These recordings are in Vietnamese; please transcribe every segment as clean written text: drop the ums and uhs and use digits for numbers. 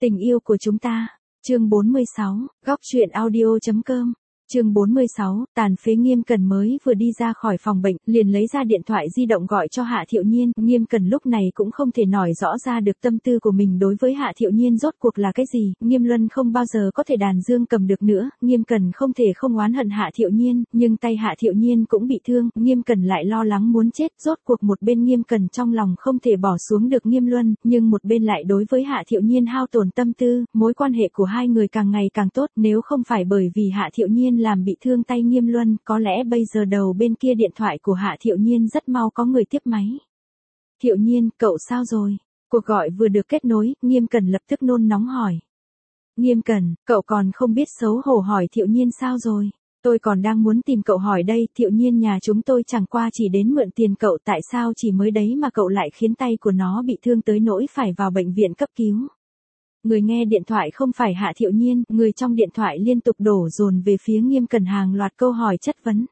Tình yêu của chúng ta. Chương 46, góc truyện audio.com. Chương 46, tàn phế. Nghiêm Cần mới vừa đi ra khỏi phòng bệnh, liền lấy ra điện thoại di động gọi cho Hạ Thiệu Nhiên. Nghiêm Cần lúc này cũng không thể nói rõ ra được tâm tư của mình đối với Hạ Thiệu Nhiên rốt cuộc là cái gì. Nghiêm Luân không bao giờ có thể đàn dương cầm được nữa, Nghiêm Cần không thể không oán hận Hạ Thiệu Nhiên, nhưng tay Hạ Thiệu Nhiên cũng bị thương, Nghiêm Cần lại lo lắng muốn chết. Rốt cuộc một bên Nghiêm Cần trong lòng không thể bỏ xuống được Nghiêm Luân, nhưng một bên lại đối với Hạ Thiệu Nhiên hao tổn tâm tư, mối quan hệ của hai người càng ngày càng tốt. Nếu không phải bởi vì Hạ Thiệu Nhiên làm bị thương tay Nghiêm Luân, có lẽ bây giờ đầu bên kia điện thoại của Hạ Thiệu Nhiên rất mau có người tiếp máy. Thiệu Nhiên, cậu sao rồi? Cuộc gọi vừa được kết nối, Nghiêm Cần lập tức nôn nóng hỏi. Nghiêm Cần, cậu còn không biết xấu hổ hỏi Thiệu Nhiên sao rồi? Tôi còn đang muốn tìm cậu hỏi đây. Thiệu Nhiên nhà chúng tôi chẳng qua chỉ đến mượn tiền cậu, tại sao chỉ mới đấy mà cậu lại khiến tay của nó bị thương tới nỗi phải vào bệnh viện cấp cứu? Người nghe điện thoại không phải Hạ Thiệu Nhiên, người trong điện thoại liên tục đổ dồn về phía Nghiêm Cần hàng loạt câu hỏi chất vấn.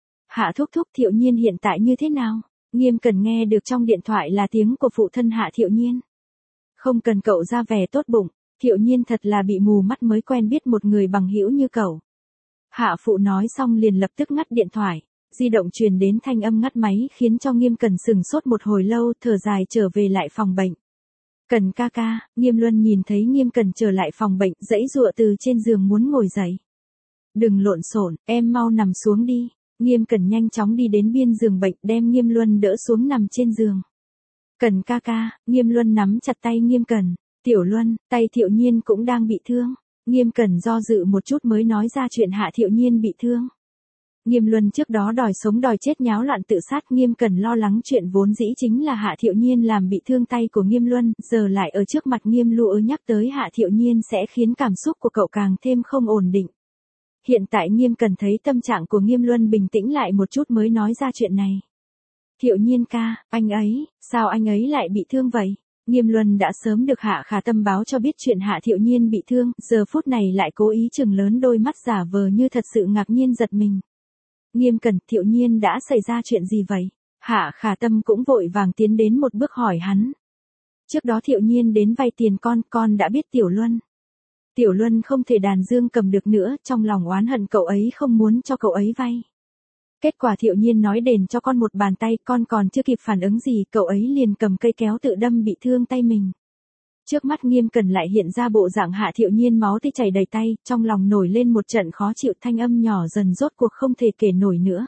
Hạ thúc thúc, Thiệu Nhiên hiện tại như thế nào? Nghiêm Cần nghe được trong điện thoại là tiếng của phụ thân Hạ Thiệu Nhiên. Không cần cậu ra vẻ tốt bụng, Thiệu Nhiên thật là bị mù mắt mới quen biết một người bằng hữu như cậu. Hạ phụ nói xong liền lập tức ngắt điện thoại. Di động truyền đến thanh âm ngắt máy khiến cho Nghiêm Cần sừng sốt một hồi lâu, thở dài trở về lại phòng bệnh. Cần ca ca. Nghiêm Luân nhìn thấy Nghiêm Cần trở lại phòng bệnh, giãy giụa từ trên giường muốn ngồi dậy. Đừng lộn xộn, em mau nằm xuống đi. Nghiêm Cần nhanh chóng đi đến biên giường bệnh, đem Nghiêm Luân đỡ xuống nằm trên giường. Cần ca ca. Nghiêm Luân nắm chặt tay Nghiêm Cần. Tiểu Luân, tay Thiệu Nhiên cũng đang bị thương. Nghiêm Cần do dự một chút mới nói ra chuyện Hạ Thiệu Nhiên bị thương. Nghiêm Luân trước đó đòi sống đòi chết nháo loạn tự sát, Nghiêm Cần lo lắng chuyện vốn dĩ chính là Hạ Thiệu Nhiên làm bị thương tay của Nghiêm Luân, giờ lại ở trước mặt Nghiêm Lụa nhắc tới Hạ Thiệu Nhiên sẽ khiến cảm xúc của cậu càng thêm không ổn định. Hiện tại Nghiêm Cần thấy tâm trạng của Nghiêm Luân bình tĩnh lại một chút mới nói ra chuyện này. Thiệu Nhiên ca, anh ấy, sao anh ấy lại bị thương vậy? Nghiêm Luân đã sớm được Hạ Khả Tâm báo cho biết chuyện Hạ Thiệu Nhiên bị thương, giờ phút này lại cố ý chừng lớn đôi mắt giả vờ như thật sự ngạc nhiên giật mình. Nghiêm Cần, Thiệu Nhiên đã xảy ra chuyện gì vậy? Hạ Khả Tâm cũng vội vàng tiến đến một bước hỏi hắn. Trước đó Thiệu Nhiên đến vay tiền con đã biết Tiểu Luân. Tiểu Luân không thể đàn dương cầm được nữa, trong lòng oán hận cậu ấy không muốn cho cậu ấy vay. Kết quả Thiệu Nhiên nói đền cho con một bàn tay, con còn chưa kịp phản ứng gì, cậu ấy liền cầm cây kéo tự đâm bị thương tay mình. Trước mắt Nghiêm Cần lại hiện ra bộ dạng Hạ Thiệu Nhiên máu tươi chảy đầy tay, trong lòng nổi lên một trận khó chịu, thanh âm nhỏ dần rốt cuộc không thể kể nổi nữa.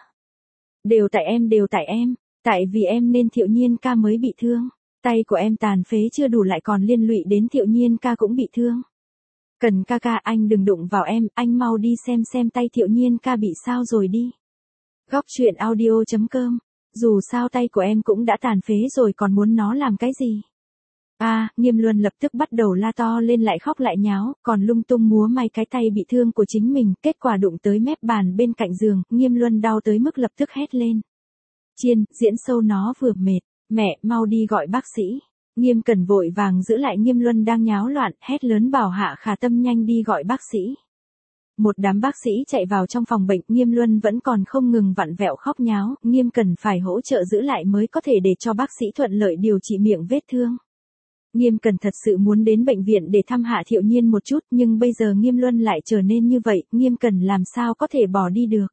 Đều tại em, tại vì em nên Thiệu Nhiên ca mới bị thương. Tay của em tàn phế chưa đủ lại còn liên lụy đến Thiệu Nhiên ca cũng bị thương. Cần ca ca, anh đừng đụng vào em, anh mau đi xem tay Thiệu Nhiên ca bị sao rồi đi. Góc truyện audio.com. Dù sao tay của em cũng đã tàn phế rồi còn muốn nó làm cái gì? Nghiêm Luân lập tức bắt đầu la to lên, lại khóc lại nháo, còn lung tung múa may cái tay bị thương của chính mình, kết quả đụng tới mép bàn bên cạnh giường, Nghiêm Luân đau tới mức lập tức hét lên. Chiên, diễn sâu nó vừa mệt, mẹ, mau đi gọi bác sĩ. Nghiêm Cần vội vàng giữ lại Nghiêm Luân đang nháo loạn, hét lớn bảo Hạ Khả Tâm nhanh đi gọi bác sĩ. Một đám bác sĩ chạy vào trong phòng bệnh, Nghiêm Luân vẫn còn không ngừng vặn vẹo khóc nháo, Nghiêm Cần phải hỗ trợ giữ lại mới có thể để cho bác sĩ thuận lợi điều trị miệng vết thương. Nghiêm Cần thật sự muốn đến bệnh viện để thăm Hạ Thiệu Nhiên một chút, nhưng bây giờ Nghiêm Luân lại trở nên như vậy, Nghiêm Cần làm sao có thể bỏ đi được.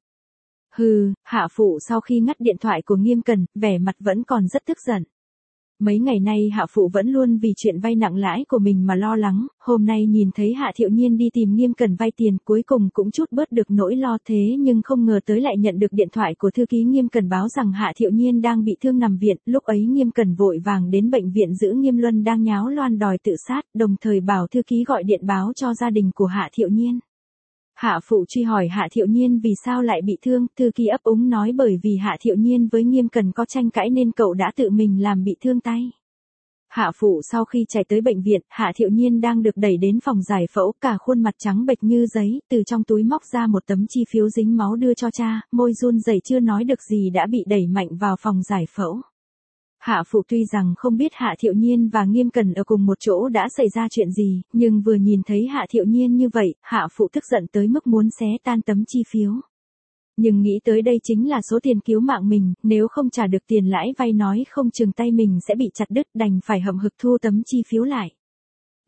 Hạ phụ sau khi ngắt điện thoại của Nghiêm Cần, vẻ mặt vẫn còn rất tức giận. Mấy ngày nay Hạ phụ vẫn luôn vì chuyện vay nặng lãi của mình mà lo lắng, hôm nay nhìn thấy Hạ Thiệu Nhiên đi tìm Nghiêm Cần vay tiền, cuối cùng cũng chút bớt được nỗi lo, thế nhưng không ngờ tới lại nhận được điện thoại của thư ký Nghiêm Cần báo rằng Hạ Thiệu Nhiên đang bị thương nằm viện, lúc ấy Nghiêm Cần vội vàng đến bệnh viện giữ Nghiêm Luân đang nháo loạn đòi tự sát, đồng thời bảo thư ký gọi điện báo cho gia đình của Hạ Thiệu Nhiên. Hạ phụ truy hỏi Hạ Thiệu Nhiên vì sao lại bị thương, thư ký ấp úng nói bởi vì Hạ Thiệu Nhiên với Nghiêm Cần có tranh cãi nên cậu đã tự mình làm bị thương tay. Hạ phụ sau khi chạy tới bệnh viện, Hạ Thiệu Nhiên đang được đẩy đến phòng giải phẫu, cả khuôn mặt trắng bệch như giấy, từ trong túi móc ra một tấm chi phiếu dính máu đưa cho cha, môi run rẩy chưa nói được gì đã bị đẩy mạnh vào phòng giải phẫu. Hạ phụ tuy rằng không biết Hạ Thiệu Nhiên và Nghiêm Cần ở cùng một chỗ đã xảy ra chuyện gì, nhưng vừa nhìn thấy Hạ Thiệu Nhiên như vậy, Hạ phụ tức giận tới mức muốn xé tan tấm chi phiếu. Nhưng nghĩ tới đây chính là số tiền cứu mạng mình, nếu không trả được tiền lãi vay nói không chừng tay mình sẽ bị chặt đứt, đành phải hậm hực thu tấm chi phiếu lại.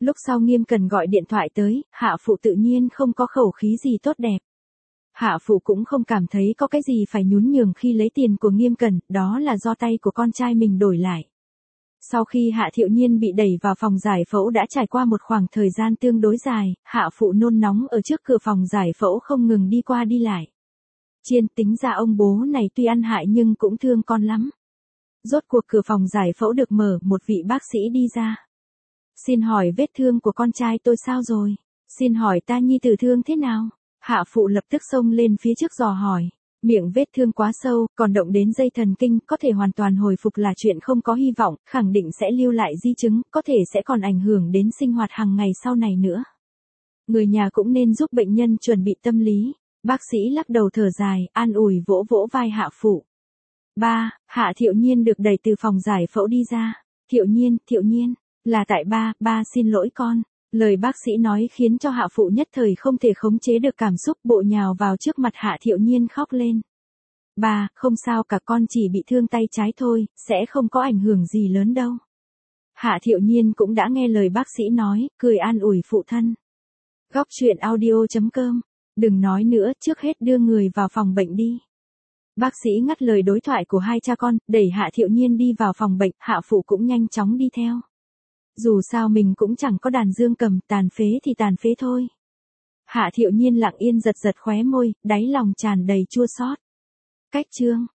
Lúc sau Nghiêm Cần gọi điện thoại tới, Hạ Phụ tự nhiên không có khẩu khí gì tốt đẹp. Hạ Phụ cũng không cảm thấy có cái gì phải nhún nhường khi lấy tiền của Nghiêm Cần, đó là do tay của con trai mình đổi lại. Sau khi Hạ Thiệu Nhiên bị đẩy vào phòng giải phẫu đã trải qua một khoảng thời gian tương đối dài, Hạ Phụ nôn nóng ở trước cửa phòng giải phẫu không ngừng đi qua đi lại. Chiên tính ra ông bố này tuy ăn hại nhưng cũng thương con lắm. Rốt cuộc cửa phòng giải phẫu được mở, một vị bác sĩ đi ra. Xin hỏi vết thương của con trai tôi sao rồi? Xin hỏi ta nhi tử thương thế nào? Hạ Phụ lập tức xông lên phía trước dò hỏi. Miệng vết thương quá sâu, còn động đến dây thần kinh, có thể hoàn toàn hồi phục là chuyện không có hy vọng, khẳng định sẽ lưu lại di chứng, có thể sẽ còn ảnh hưởng đến sinh hoạt hàng ngày sau này nữa. Người nhà cũng nên giúp bệnh nhân chuẩn bị tâm lý. Bác sĩ lắc đầu thở dài, an ủi vỗ vỗ vai Hạ Phụ. Hạ Thiệu Nhiên được đẩy từ phòng giải phẫu đi ra. Thiệu Nhiên, là tại ba xin lỗi con. Lời bác sĩ nói khiến cho Hạ Phụ nhất thời không thể khống chế được cảm xúc, bộ nhào vào trước mặt Hạ Thiệu Nhiên khóc lên. Ba, không sao cả, con chỉ bị thương tay trái thôi, sẽ không có ảnh hưởng gì lớn đâu. Hạ Thiệu Nhiên cũng đã nghe lời bác sĩ nói, cười an ủi phụ thân. Góc truyện audio.com. Đừng nói nữa, trước hết đưa người vào phòng bệnh đi. Bác sĩ ngắt lời đối thoại của hai cha con, đẩy Hạ Thiệu Nhiên đi vào phòng bệnh, Hạ Phụ cũng nhanh chóng đi theo. Dù sao mình cũng chẳng có đàn dương cầm, tàn phế thì tàn phế thôi. Hạ Thiệu Nhiên lặng yên giật giật khóe môi, đáy lòng tràn đầy chua xót. Cách chương